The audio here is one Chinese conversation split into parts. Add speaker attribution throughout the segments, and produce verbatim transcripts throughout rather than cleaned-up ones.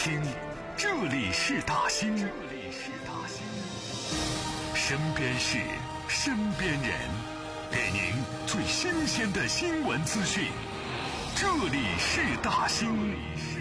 Speaker 1: 听，这里是大兴，这里是大兴，身边事，身边人，给您最新鲜的新闻资讯。这里是大兴。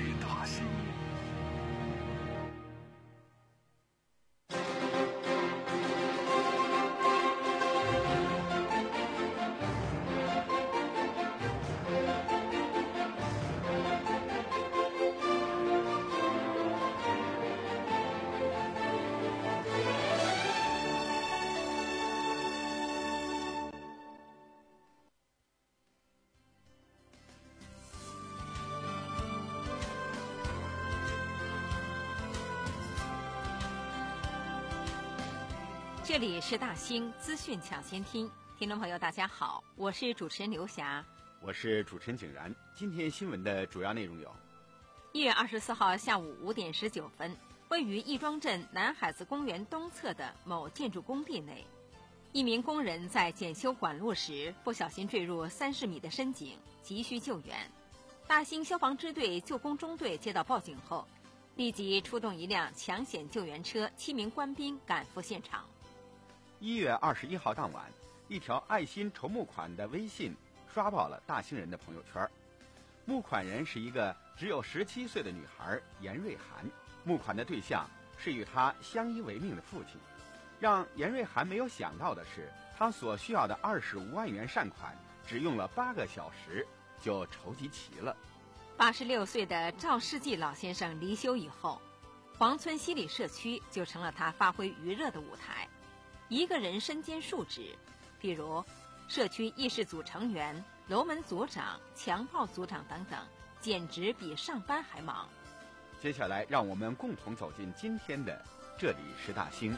Speaker 2: 这里是大兴资讯抢先听，听众朋友大家好，我是主持人刘霞，
Speaker 3: 我是主持人景然。今天新闻的主要内容有：
Speaker 2: 一月二十四号下午五点十九分，位于亦庄镇南海子公园东侧的某建筑工地内，一名工人在检修管路时不小心坠入三十米的深井，急需救援。大兴消防支队救工中队接到报警后，立即出动一辆抢险救援车，七名官兵赶赴现场。
Speaker 3: 一月二十一号当晚，一条爱心筹募款的微信刷爆了大兴人的朋友圈。募款人是一个只有十七岁的女孩严瑞涵，募款的对象是与她相依为命的父亲。让严瑞涵没有想到的是，她所需要的二十五万元善款只用了八个小时就筹集齐了。
Speaker 2: 八十六岁的赵世纪老先生离休以后，黄村西里社区就成了他发挥余热的舞台。一个人身兼数职，比如社区议事组成员、楼门组长、强炮组长等等，简直比上班还忙。
Speaker 3: 接下来让我们共同走进今天的这里是大兴。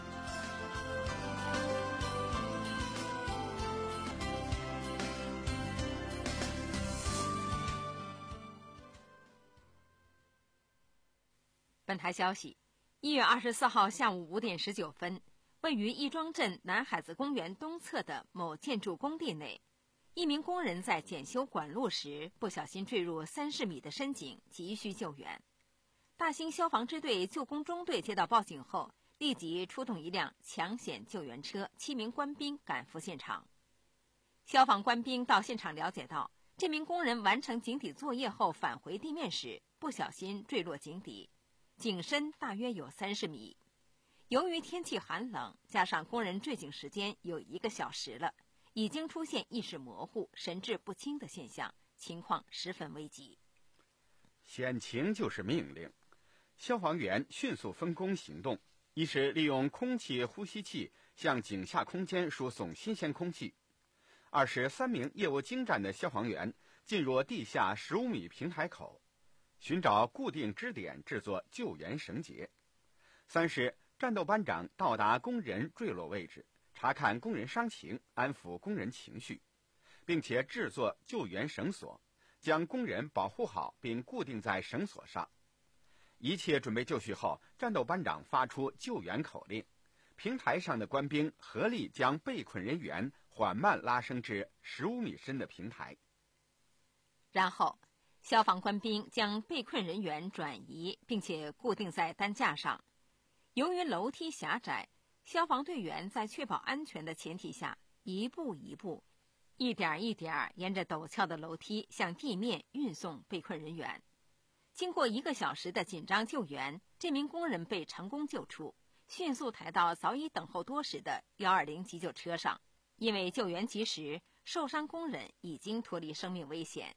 Speaker 2: 本台消息，一月二十四号下午五点十九分，位于亦庄镇南海子公园东侧的某建筑工地内，一名工人在检修管路时不小心坠入三十米的深井，急需救援。大兴消防支队救工中队接到报警后，立即出动一辆抢险救援车，七名官兵赶赴现场。消防官兵到现场了解到，这名工人完成井底作业后返回地面时，不小心坠落井底，井深大约有三十米。由于天气寒冷，加上工人坠井时间有一个小时了，已经出现意识模糊、神志不清的现象，情况十分危急。
Speaker 3: 险情就是命令，消防员迅速分工行动，一是利用空气呼吸器向井下空间输送新鲜空气；二是三名业务精湛的消防员进入地下十五米平台口，寻找固定支点制作救援绳结；三是战斗班长到达工人坠落位置，查看工人伤情，安抚工人情绪，并且制作救援绳索，将工人保护好并固定在绳索上。一切准备就绪后，战斗班长发出救援口令，平台上的官兵合力将被困人员缓慢拉升至十五米深的平台。
Speaker 2: 然后消防官兵将被困人员转移，并且固定在担架上。由于楼梯狭窄，消防队员在确保安全的前提下，一步一步，一点一点沿着陡峭的楼梯向地面运送被困人员。经过一个小时的紧张救援，这名工人被成功救出，迅速抬到早已等候多时的一二零急救车上。因为救援及时，受伤工人已经脱离生命危险。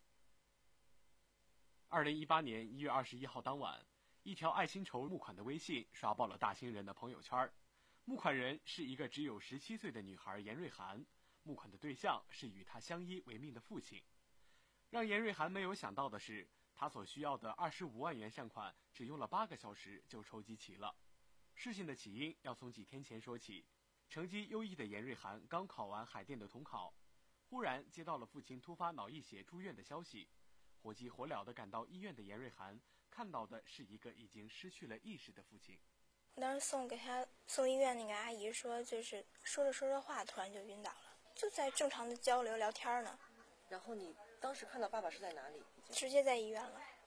Speaker 4: 二零一八年一月二十一号当晚，一条爱心筹募款的微信刷爆了大兴人的朋友圈。募款人是一个只有十七岁的女孩严瑞涵，募款的对象是与她相依为命的父亲。让严瑞涵没有想到的是，她所需要的二十五万元善款只用了八个小时就筹集齐了。事情的起因要从几天前说起。成绩优异的严瑞涵刚考完海淀的统考，忽然接到了父亲突发脑溢血住院的消息。火急火燎地赶到医院的严瑞涵看到的是一个已经失去了意识的父亲。
Speaker 5: 当时送给他送医院那个阿姨说，就是说着说着话突然就晕倒了，就在正常的交流聊天呢。
Speaker 6: 然后你当时看到爸爸是在哪里？
Speaker 5: 直接在医院了。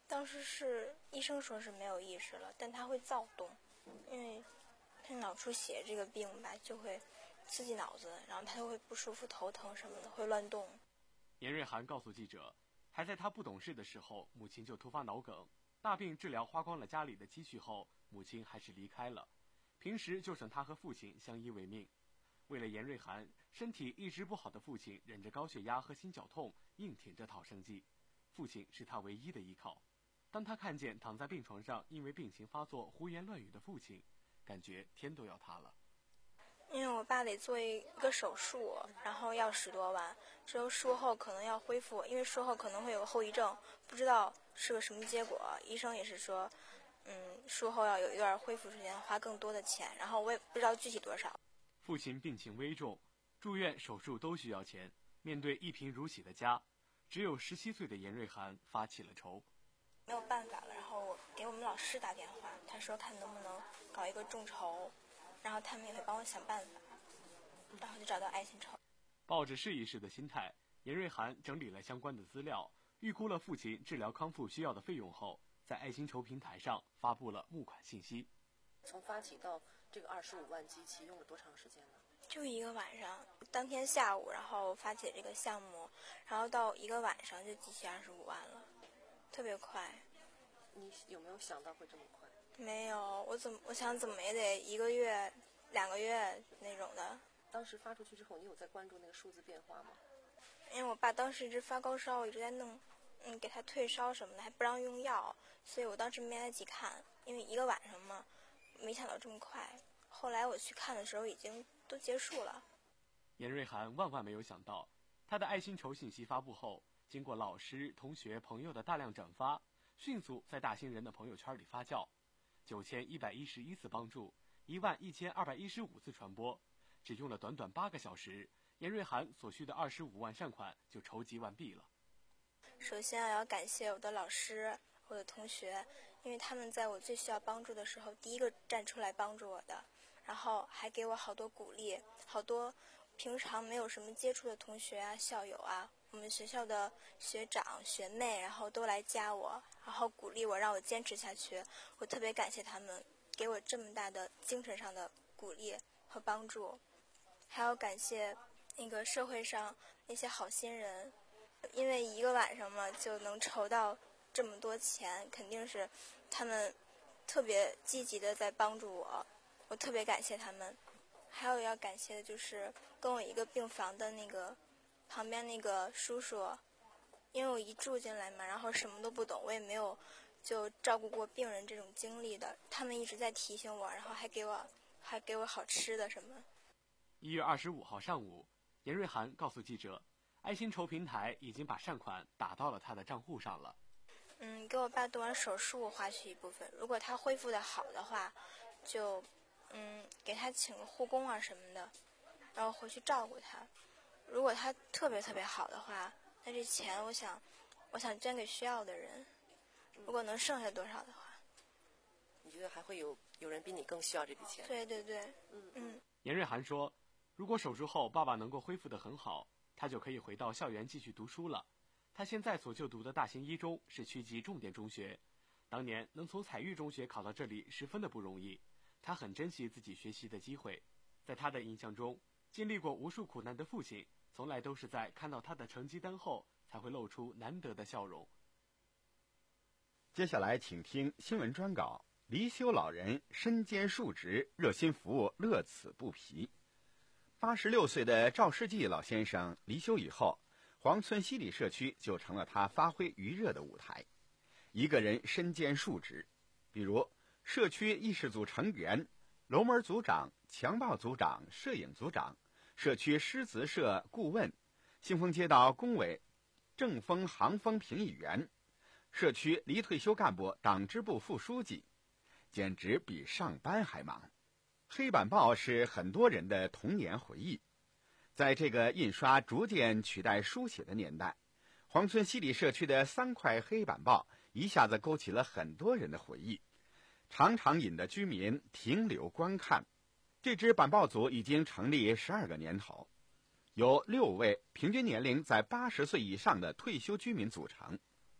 Speaker 5: 当时是医生说是没有意识了，但他会躁动，因为他脑出血这个病吧，就会刺激脑子，然后他就会不舒服、头疼什么的，会乱动。
Speaker 4: 严瑞涵告诉记者，还在他不懂事的时候，母亲就突发脑梗，大病治疗花光了家里的积蓄后，母亲还是离开了，平时就剩他和父亲相依为命。为了严瑞涵，身体一直不好的父亲忍着高血压和心绞痛，硬挺着讨生计。父亲是他唯一的依靠。当他看见躺在病床上因为病情发作胡言乱语的父亲，感觉天都要塌了。
Speaker 5: 因为我爸得做一个手术，然后要十多万，之后术后可能要恢复，因为术后可能会有个后遗症，不知道是个什么结果。医生也是说，嗯，术后要有一段恢复时间，花更多的钱，然后我也不知道具体多少。
Speaker 4: 父亲病情危重，住院手术都需要钱，面对一贫如洗的家，只有十七岁的严瑞涵发起了愁。
Speaker 5: 没有办法了，然后我给我们老师打电话，他说看能不能搞一个众筹，然后他们也会帮我想办法，然后就找到爱心筹。
Speaker 4: 抱着试一试的心态，严瑞涵整理了相关的资料，预估了父亲治疗康复需要的费用后，在爱心筹平台上发布了募款信息。
Speaker 6: 从发起到这个二十五万集齐用了多长时间呢？
Speaker 5: 就一个晚上，当天下午，然后发起这个项目，然后到一个晚上就集齐二十五万了，特别快。
Speaker 6: 你有没有想到会这么快？
Speaker 5: 没有，我怎么我想怎么也得一个月、两个月那种的。
Speaker 6: 当时发出去之后，你有在关注那个数字变化吗？
Speaker 5: 因为我爸当时一直发高烧，我一直在弄，嗯，给他退烧什么的，还不让用药，所以我当时没来得及看，因为一个晚上嘛，没想到这么快。后来我去看的时候，已经都结束了。
Speaker 4: 严瑞涵万万没有想到，他的爱心筹信息发布后，经过老师、同学、朋友的大量转发，迅速在大兴人的朋友圈里发酵，九千一百一十一次帮助，一万一千二百一十五次传播，只用了短短八个小时，严瑞涵所需的二十五万善款就筹集完毕了。
Speaker 5: 首先我要感谢我的老师、我的同学，因为他们在我最需要帮助的时候，第一个站出来帮助我的，然后还给我好多鼓励，好多平常没有什么接触的同学啊、校友啊，我们学校的学长学妹，然后都来加我，然后鼓励我，让我坚持下去。我特别感谢他们给我这么大的精神上的鼓励和帮助，还要感谢那个社会上那些好心人，因为一个晚上嘛就能筹到这么多钱，肯定是他们特别积极的在帮助我，我特别感谢他们。还有要感谢的就是跟我一个病房的那个旁边那个叔叔，因为我一住进来嘛，然后什么都不懂，我也没有就照顾过病人这种经历的，他们一直在提醒我，然后还给我还给我好吃的什么。
Speaker 4: 一月二十五号上午，严瑞涵告诉记者，爱心筹平台已经把善款打到了他的账户上了。
Speaker 5: 嗯，给我爸动完手术花去一部分，如果他恢复的好的话，就嗯给他请个护工啊什么的，然后回去照顾他。如果他特别特别好的话，那这钱我想我想捐给需要的人，如果能剩下多少的话。
Speaker 6: 你觉得还会有有人比你更需要这笔钱？
Speaker 5: 对对对，
Speaker 6: 嗯
Speaker 5: 嗯。
Speaker 4: 严瑞涵说，如果手术后爸爸能够恢复得很好，他就可以回到校园继续读书了。他现在所就读的大兴一中是区级重点中学，当年能从彩玉中学考到这里十分的不容易，他很珍惜自己学习的机会。在他的印象中，经历过无数苦难的父亲，从来都是在看到他的成绩单后才会露出难得的笑容。
Speaker 3: 接下来请听新闻专稿，离休老人身兼数职，热心服务，乐此不疲。八十六岁的赵世纪老先生离休以后，黄村西里社区就成了他发挥余热的舞台。一个人身兼数职，比如社区议事组成员、楼门组长、强报组长、摄影组长、社区诗词社顾问、新丰街道工委正风行风评议员、社区离退休干部党支部副书记，简直比上班还忙。黑板报是很多人的童年回忆，在这个印刷逐渐取代书写的年代，黄村西里社区的三块黑板报一下子勾起了很多人的回忆，常常引得居民停留观看。这支板报组已经成立十二个年头，由六位平均年龄在八十岁以上的退休居民组成。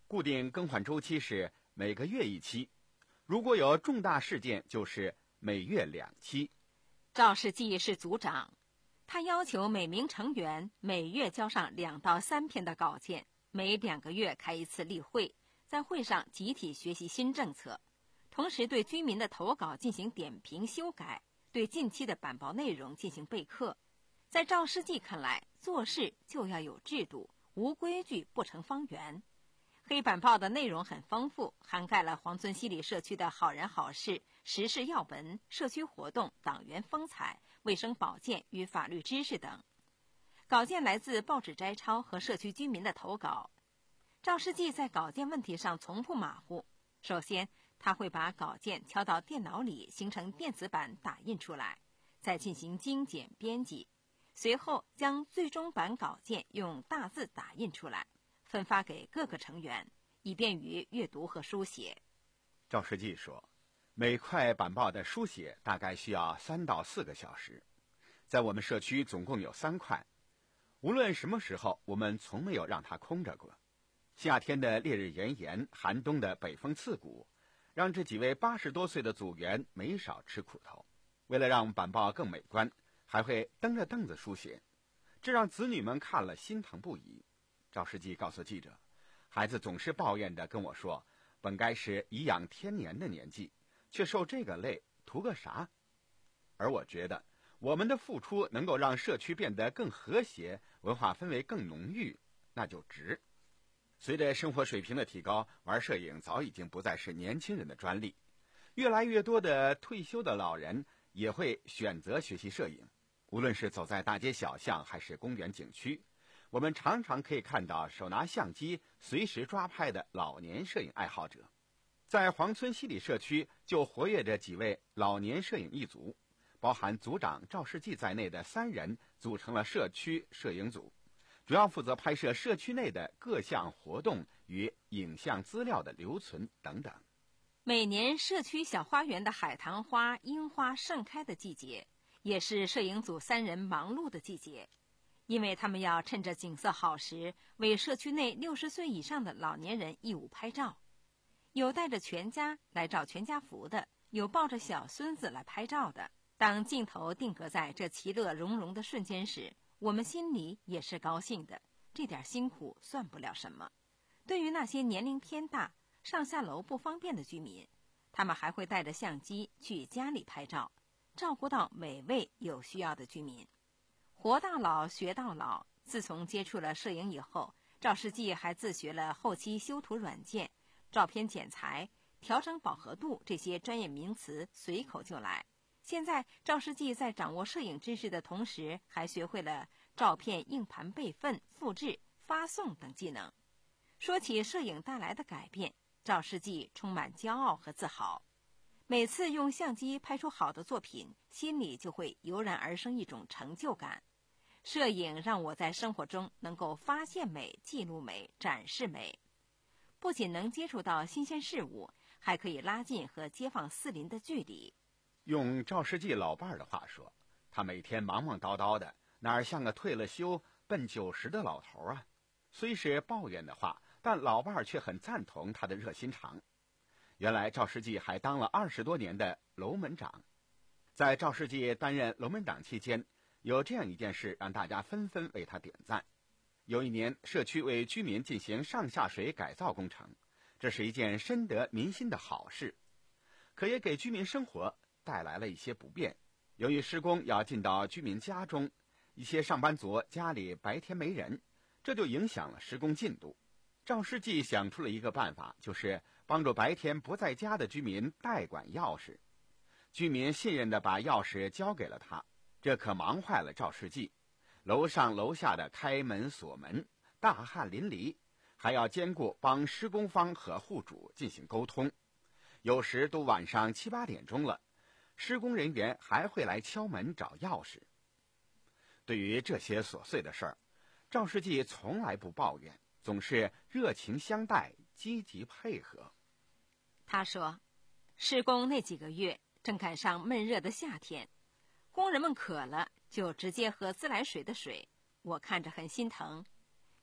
Speaker 3: 固定更换周期是每个月一期，如果有重大事件就是每月两期。
Speaker 2: 赵世纪是组长，他要求每名成员每月交上两到三篇的稿件，每两个月开一次例会，在会上集体学习新政策，同时对居民的投稿进行点评修改，对近期的版报内容进行备课。在赵世纪看来，做事就要有制度，无规矩不成方圆。黑板报的内容很丰富，涵盖了黄村西里社区的好人好事、时事要闻、社区活动、党员风采、卫生保健与法律知识等。稿件来自报纸摘抄和社区居民的投稿。赵世纪在稿件问题上从不马虎。首先，他会把稿件敲到电脑里，形成电子版打印出来，再进行精简编辑，随后将最终版稿件用大字打印出来，分发给各个成员，以便于阅读和书写。
Speaker 3: 赵世纪说，每块板报的书写大概需要三到四个小时，在我们社区总共有三块，无论什么时候，我们从没有让它空着过。夏天的烈日炎炎，寒冬的北风刺骨，让这几位八十多岁的组员没少吃苦头。为了让板报更美观，还会蹬着凳子书写，这让子女们看了心疼不已。赵世纪告诉记者，孩子总是抱怨地跟我说，本该是颐养天年的年纪，却受这个累，图个啥？而我觉得，我们的付出能够让社区变得更和谐，文化氛围更浓郁，那就值。随着生活水平的提高，玩摄影早已经不再是年轻人的专利，越来越多的退休的老人也会选择学习摄影。无论是走在大街小巷还是公园景区，我们常常可以看到手拿相机随时抓拍的老年摄影爱好者。在黄村西里社区就活跃着几位老年摄影一族，包含组长赵世纪在内的三人组成了社区摄影组，主要负责拍摄社区内的各项活动与影像资料的留存等等。
Speaker 2: 每年社区小花园的海棠花、樱花盛开的季节，也是摄影组三人忙碌的季节，因为他们要趁着景色好时，为社区内六十岁以上的老年人义务拍照。有带着全家来照全家福的，有抱着小孙子来拍照的。当镜头定格在这其乐融融的瞬间时，我们心里也是高兴的，这点辛苦算不了什么。对于那些年龄偏大、上下楼不方便的居民，他们还会带着相机去家里拍照，照顾到每位有需要的居民。活到老学到老，自从接触了摄影以后，赵世纪还自学了后期修图软件、照片剪裁、调整饱和度这些专业名词随口就来。现在赵世纪在掌握摄影知识的同时，还学会了照片硬盘备份、复制、发送等技能。说起摄影带来的改变，赵世纪充满骄傲和自豪。每次用相机拍出好的作品，心里就会油然而生一种成就感。摄影让我在生活中能够发现美、记录美、展示美，不仅能接触到新鲜事物，还可以拉近和街坊四邻的距离。
Speaker 3: 用赵世纪老伴儿的话说，他每天忙忙叨叨的，哪儿像个退了休奔九十的老头啊。虽是抱怨的话，但老伴儿却很赞同他的热心肠。原来赵世纪还当了二十多年的楼门长。在赵世纪担任楼门长期间，有这样一件事让大家纷纷为他点赞。有一年，社区为居民进行上下水改造工程，这是一件深得民心的好事，可也给居民生活带来了一些不便。由于施工要进到居民家中，一些上班族家里白天没人，这就影响了施工进度。赵世纪想出了一个办法，就是帮助白天不在家的居民代管钥匙。居民信任地把钥匙交给了他，这可忙坏了赵世纪。楼上楼下的开门锁门，大汗淋漓，还要兼顾帮施工方和户主进行沟通。有时都晚上七八点钟了，施工人员还会来敲门找钥匙。对于这些琐碎的事儿，赵世纪从来不抱怨，总是热情相待，积极配合。
Speaker 2: 他说，施工那几个月正赶上闷热的夏天，工人们渴了就直接喝自来水的水，我看着很心疼。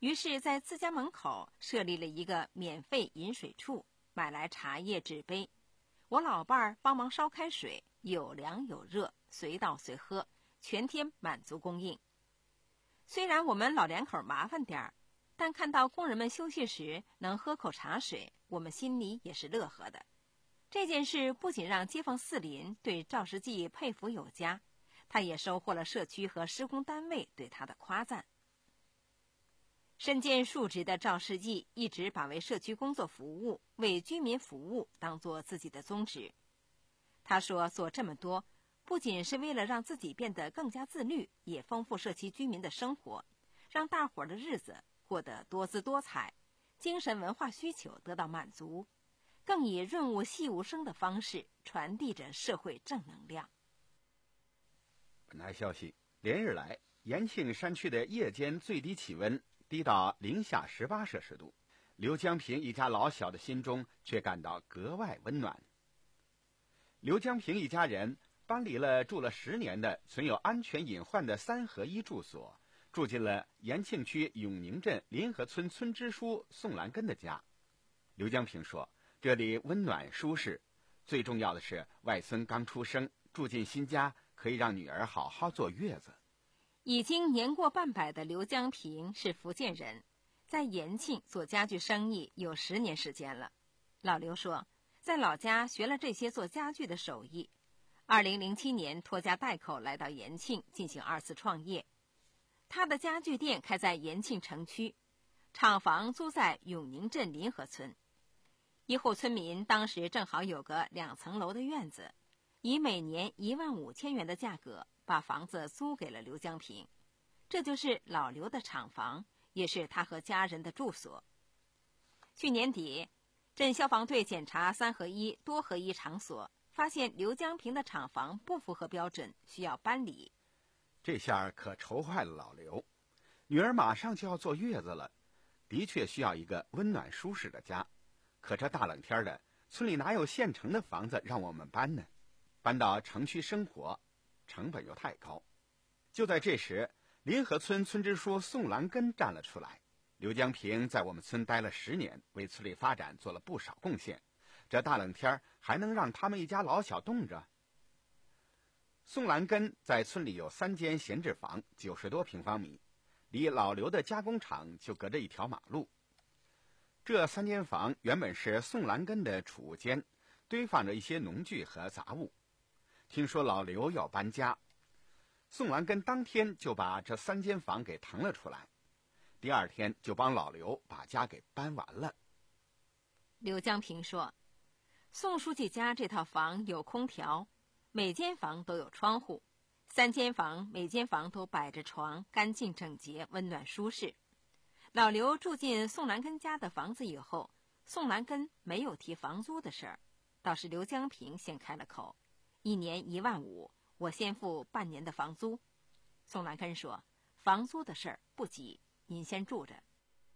Speaker 2: 于是在自家门口设立了一个免费饮水处，买来茶叶纸杯，我老伴儿帮忙烧开水，有凉有热，随倒随喝，全天满足供应。虽然我们老两口麻烦点儿，但看到工人们休息时能喝口茶水，我们心里也是乐呵的。这件事不仅让街坊四邻对赵世济佩服有加，他也收获了社区和施工单位对他的夸赞。身兼数职的赵世济一直把为社区工作服务、为居民服务当作自己的宗旨。他说做这么多不仅是为了让自己变得更加自律，也丰富社区居民的生活，让大伙儿的日子过得多姿多彩，精神文化需求得到满足，更以润物细无声的方式传递着社会正能量。
Speaker 3: 本台消息，连日来，延庆山区的夜间最低气温低到零下十八摄氏度，刘江平一家老小的心中却感到格外温暖。刘江平一家人搬离了住了十年的存有安全隐患的三合一住所，住进了延庆区永宁镇临河村村支书宋兰根的家。刘江平说，这里温暖舒适，最重要的是外孙刚出生，住进新家可以让女儿好好坐月子。
Speaker 2: 已经年过半百的刘江平是福建人，在延庆做家具生意有十年时间了。老刘说，在老家学了这些做家具的手艺，二零零七年拖家带口来到延庆进行二次创业。他的家具店开在延庆城区，厂房租在永宁镇临河村。一户村民当时正好有个两层楼的院子，以每年一万五千元的价格把房子租给了刘江平，这就是老刘的厂房，也是他和家人的住所。去年底，镇消防队检查三合一、多合一场所，发现刘江平的厂房不符合标准，需要搬离。
Speaker 3: 这下可愁坏了老刘，女儿马上就要坐月子了，的确需要一个温暖舒适的家。可这大冷天的，村里哪有现成的房子让我们搬呢？搬到城区生活，成本又太高。就在这时，临河村村支书宋兰根站了出来。刘江平在我们村待了十年，为村里发展做了不少贡献，这大冷天还能让他们一家老小冻着？宋兰根在村里有三间闲置房，九十多平方米，离老刘的加工厂就隔着一条马路。这三间房原本是宋兰根的储物间，堆放着一些农具和杂物。听说老刘要搬家，宋兰根当天就把这三间房给腾了出来，第二天就帮老刘把家给搬完了。
Speaker 2: 刘江平说，宋书记家这套房有空调，每间房都有窗户，三间房每间房都摆着床，干净整洁，温暖舒适。老刘住进宋兰根家的房子以后，宋兰根没有提房租的事儿，倒是刘江平先开了口，一年一万五，我先付半年的房租。宋兰根说，房租的事儿不急，您先住着。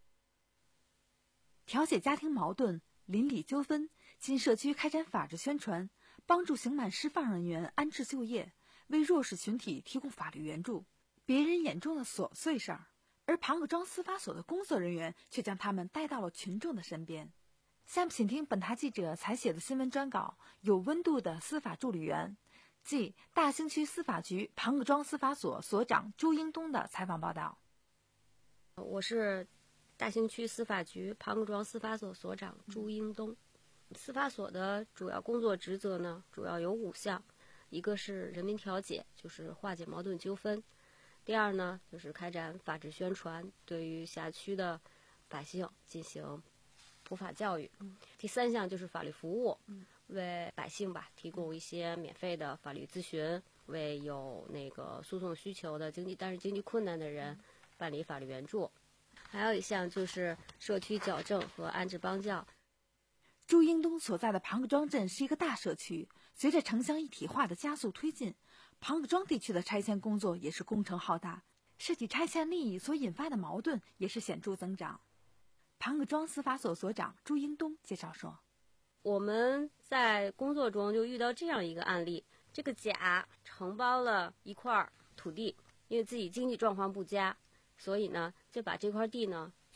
Speaker 7: 调解家庭矛盾、邻里纠纷，经社区开展法治宣传，帮助刑满释放人员安置就业，为弱势群体提供法律援助，别人眼中的琐碎事儿，而庞各庄司法所的工作人员却将他们带到了群众的身边。下面请听本台记者采写的新闻专稿，有温度的司法助理员，即大兴区司法局庞各庄司法所所长朱英东的采访报道。
Speaker 8: 我是大兴区司法局庞各庄司法所所长朱英东。司法所的主要工作职责呢，主要有五项，一个是人民调解，就是化解矛盾纠纷；第二呢，就是开展法治宣传，对于辖区的百姓进行普法教育；第三项就是法律服务，为百姓吧提供一些免费的法律咨询，为有那个诉讼需求的经济但是经济困难的人办理法律援助。还有一项就是社区矫正和安置帮教。
Speaker 7: 朱英东所在的庞各庄镇是一个大社区，随着城乡一体化的加速推进，庞各庄地区的拆迁工作也是工程浩大，涉及拆迁利益所引发的矛盾也是显著增长。庞各庄司法所所长朱英东介绍说，
Speaker 8: 我们在工作中就遇到这样一个案例，这个甲承包了一块土地，因为自己经济状况不佳，所以呢就把这块地呢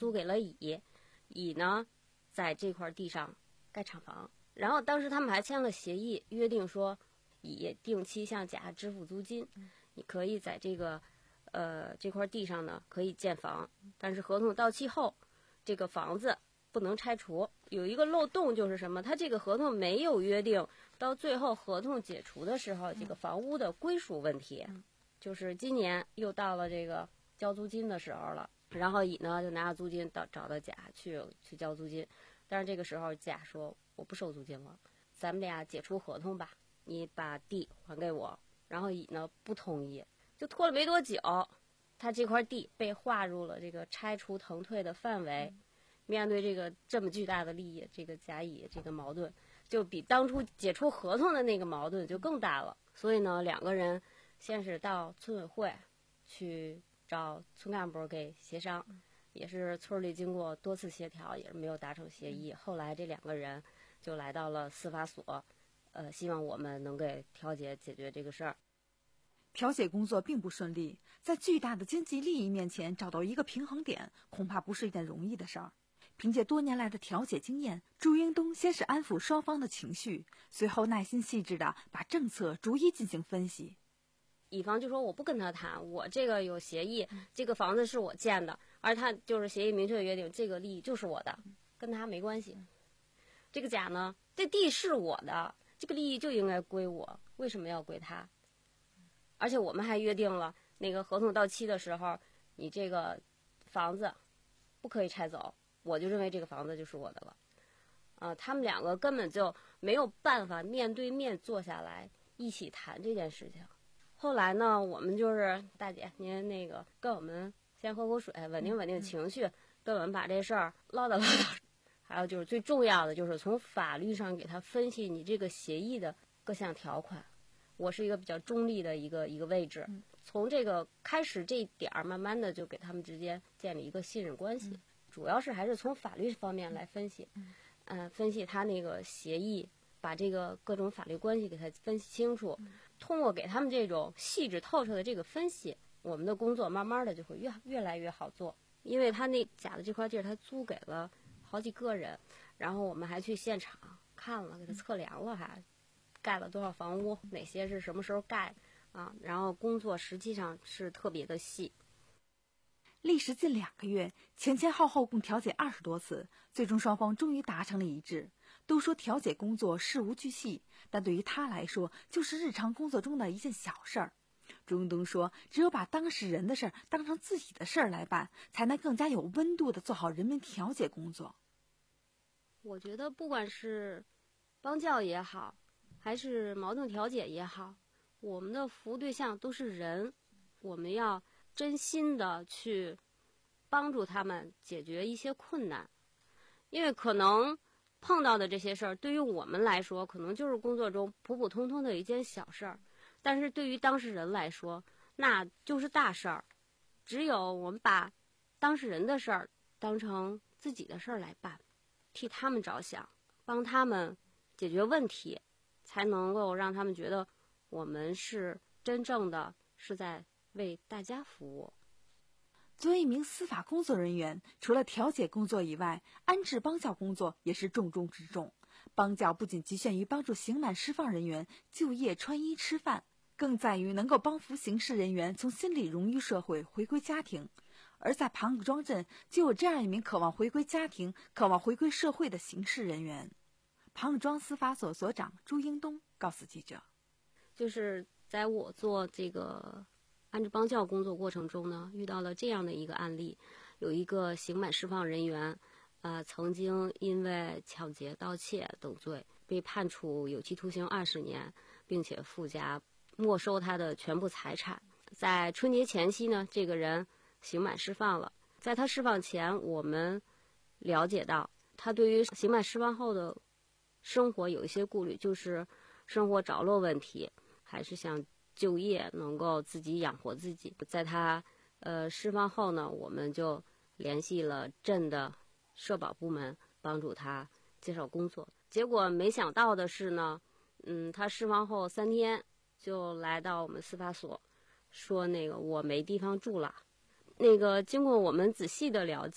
Speaker 8: 租给了乙，乙呢在这块地上盖厂房。然后当时他们还签了协议，约定说乙定期向甲支付租金，你可以在这个呃这块地上呢可以建房，但是合同到期后，这个房子不能拆除。有一个漏洞就是什么？他这个合同没有约定到最后合同解除的时候，这个房屋的归属问题。就是今年又到了这个交租金的时候了，然后乙呢就拿着租金到找到甲去去交租金，但是这个时候甲说我不收租金了，咱们俩解除合同吧，你把地还给我。然后乙呢不同意，就拖了没多久，他这块地被划入了这个拆除腾退的范围。面对这个这么巨大的利益，这个甲乙这个矛盾就比当初解除合同的那个矛盾就更大了。所以呢，两个人先是到村委会去找村干部给协商，也是村里经过多次协调，也是没有达成协议。后来这两个人就来到了司法所，呃，希望我们能给调解解决这个事儿。
Speaker 7: 调解工作并不顺利，在巨大的经济利益面前找到一个平衡点，恐怕不是一件容易的事儿。凭借多年来的调解经验，朱英东先是安抚双方的情绪，随后耐心细致地把政策逐一进行分析。
Speaker 8: 乙方就说我不跟他谈，我这个有协议，这个房子是我建的，而他就是协议明确约定这个利益就是我的，跟他没关系。这个甲呢，这地是我的，这个利益就应该归我，为什么要归他？而且我们还约定了，那个合同到期的时候，你这个房子不可以拆走，我就认为这个房子就是我的了。呃，他们两个根本就没有办法面对面坐下来一起谈这件事情。后来呢，我们就是大姐，您那个跟我们先喝口水，稳定稳定情绪，跟我们把这事儿唠叨唠叨。还有就是最重要的，就是从法律上给他分析你这个协议的各项条款。我是一个比较中立的一个一个位置，从这个开始这一点儿，慢慢的就给他们之间建立一个信任关系。主要是还是从法律方面来分析，嗯、呃，分析他那个协议，把这个各种法律关系给他分析清楚。通过给他们这种细致透彻的这个分析，我们的工作慢慢的就会越越来越好做。因为他那甲的这块地儿，他租给了好几个人，然后我们还去现场看了，给他测量了还，还盖了多少房屋，哪些是什么时候盖啊？然后工作实际上是特别的细。
Speaker 7: 历时近两个月，前前后后共调解二十多次，最终双方终于达成了一致。都说调解工作事无巨细，但对于他来说，就是日常工作中的一件小事儿。朱英东说，只有把当事人的事儿当成自己的事儿来办，才能更加有温度地做好人民调解工作。
Speaker 8: 我觉得不管是帮教也好，还是矛盾调解也好，我们的服务对象都是人，我们要真心的去帮助他们解决一些困难。因为可能碰到的这些事儿，对于我们来说可能就是工作中普普通通的一件小事儿，但是对于当事人来说那就是大事儿。只有我们把当事人的事儿当成自己的事儿来办，替他们着想，帮他们解决问题，才能够让他们觉得我们是真正的是在为大家服务。
Speaker 7: 作为一名司法工作人员，除了调解工作以外，安置帮教工作也是重中之重。帮教不仅局限于帮助刑满释放人员就业、穿衣、吃饭，更在于能够帮扶刑事人员从心理融于社会，回归家庭。而在庞各庄镇，就有这样一名渴望回归家庭、渴望回归社会的刑事人员。庞各庄司法所所长朱英东告诉记者，
Speaker 8: 就是在我做这个安置帮教工作过程中呢，遇到了这样的一个案例，有一个刑满释放人员，呃，曾经因为抢劫、盗窃等罪被判处有期徒刑二十年，并且附加没收他的全部财产。在春节前夕呢，这个人刑满释放了。在他释放前，我们了解到他对于刑满释放后的生活有一些顾虑，就是生活着落问题，还是想就业能够自己养活自己。在他呃释放后呢，我们就联系了镇的社保部门，帮助他介绍工作。结果没想到的是呢，嗯，他释放后三天就来到我们司法所，说那个我没地方住了。那个经过我们仔细的了解，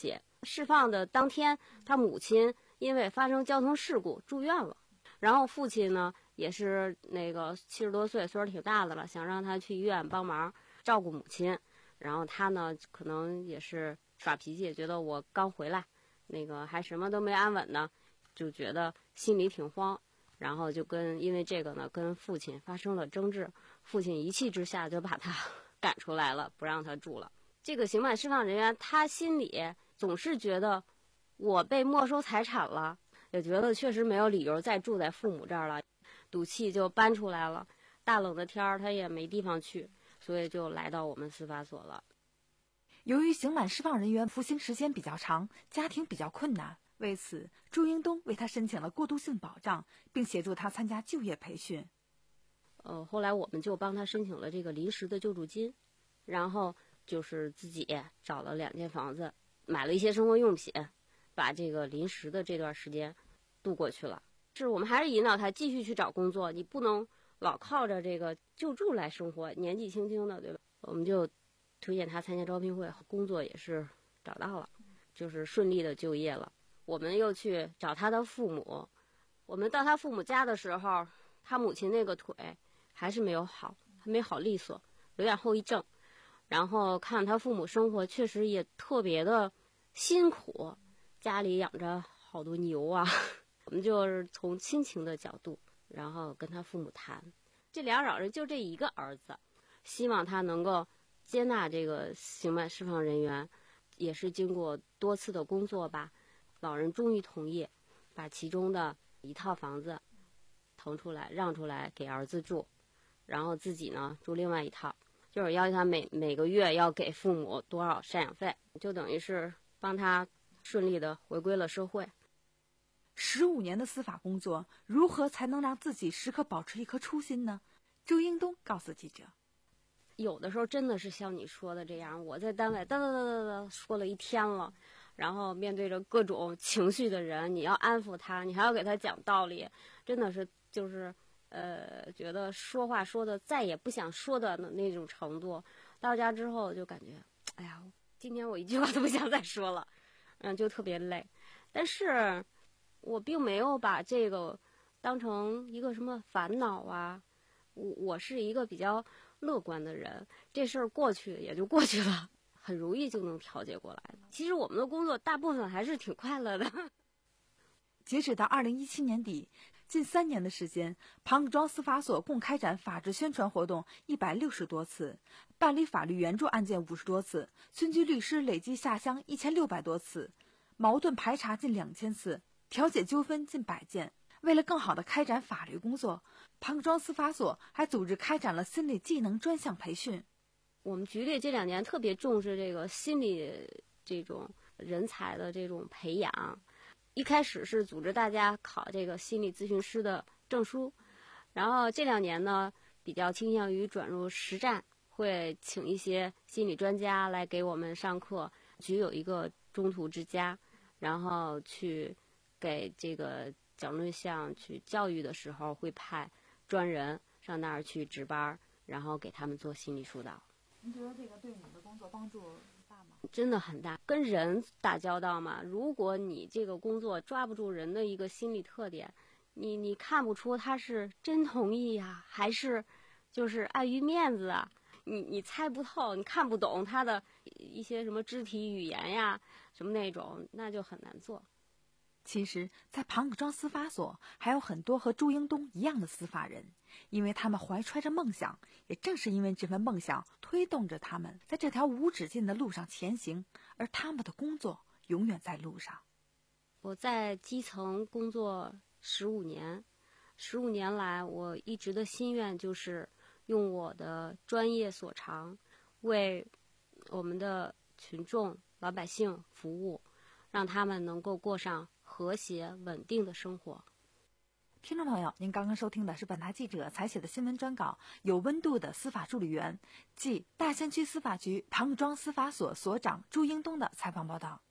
Speaker 8: 释放的当天，他母亲因为发生交通事故住院了，然后父亲呢也是那个七十多岁，岁数挺大的了，想让他去医院帮忙照顾母亲。然后他呢可能也是耍脾气，觉得我刚回来，那个还什么都没安稳呢，就觉得心里挺慌，然后就跟因为这个呢跟父亲发生了争执，父亲一气之下就把他赶出来了，不让他住了。这个刑满释放人员他心里总是觉得我被没收财产了，也觉得确实没有理由再住在父母这儿了，赌气就搬出来了。大冷的天儿他也没地方去，所以就来到我们司法所了。
Speaker 7: 由于刑满释放人员服刑时间比较长，家庭比较困难，为此朱英东为他申请了过渡性保障，并协助他参加就业培训。
Speaker 8: 呃，后来我们就帮他申请了这个临时的救助金，然后就是自己找了两间房子，买了一些生活用品，把这个临时的这段时间度过去了。是我们还是引导他继续去找工作，你不能老靠着这个救助来生活，年纪轻轻的，对吧？我们就推荐他参加招聘会，工作也是找到了，就是顺利的就业了。我们又去找他的父母，我们到他父母家的时候，他母亲那个腿还是没有好，还没好利索，有点后遗症。然后看他父母生活确实也特别的辛苦，家里养着好多牛啊。我们就是从亲情的角度，然后跟他父母谈，这俩老人就这一个儿子，希望他能够接纳这个刑满释放人员，也是经过多次的工作吧，老人终于同意把其中的一套房子腾出来让出来给儿子住，然后自己呢住另外一套，就是要求他每每个月要给父母多少赡养费，就等于是帮他顺利的回归了社会。
Speaker 7: 十五年的司法工作，如何才能让自己时刻保持一颗初心呢？朱英东告诉记者，
Speaker 8: 有的时候真的是像你说的这样，我在单位哒哒哒哒哒说了一天了，然后面对着各种情绪的人，你要安抚他，你还要给他讲道理，真的是就是呃，觉得说话说的再也不想说的那种程度。到家之后就感觉，哎呀，今天我一句话都不想再说了，嗯，就特别累。但是我并没有把这个当成一个什么烦恼啊，我我是一个比较乐观的人，这事儿过去也就过去了，很容易就能调节过来的。其实我们的工作大部分还是挺快乐的。
Speaker 7: 截止到二零一七年底，近三年的时间，庞各庄司法所共开展法治宣传活动一百六十多次，办理法律援助案件五十多次，村居律师累计下乡一千六百多次，矛盾排查近两千次，调解纠纷近百件。为了更好地开展法律工作，庞各庄司法所还组织开展了心理技能专项培训。
Speaker 8: 我们局里这两年特别重视这个心理这种人才的这种培养，一开始是组织大家考这个心理咨询师的证书，然后这两年呢比较倾向于转入实战，会请一些心理专家来给我们上课。局有一个中途之家，然后去给这个矫正对象去教育的时候，会派专人上那儿去值班，然后给他们做心理疏导。
Speaker 7: 您觉得这个对你的工作帮助大吗？
Speaker 8: 真的很大，跟人打交道嘛，如果你这个工作抓不住人的一个心理特点，你你看不出他是真同意呀、啊，还是就是碍于面子啊，你你猜不透，你看不懂他的一些什么肢体语言呀，什么那种，那就很难做。
Speaker 7: 其实在庞各庄司法所还有很多和朱英东一样的司法人，因为他们怀揣着梦想，也正是因为这份梦想推动着他们在这条无止境的路上前行，而他们的工作永远在路上。
Speaker 8: 我在基层工作十五年，十五年来我一直的心愿就是用我的专业所长为我们的群众老百姓服务，让他们能够过上和谐稳定的生活。
Speaker 7: 听众朋友，您刚刚收听的是本台记者采写的新闻专稿，有温度的司法助理员，即大仙区司法局庞各庄司法所所长朱英东的采访报道。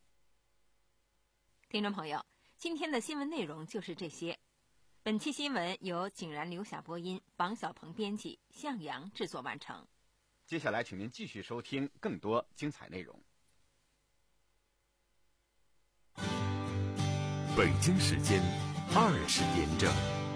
Speaker 2: 听众朋友，今天的新闻内容就是这些。本期新闻由景然、刘霞播音，王小鹏编辑，向阳制作完成。
Speaker 3: 接下来请您继续收听更多精彩内容。
Speaker 1: 北京时间二十点整。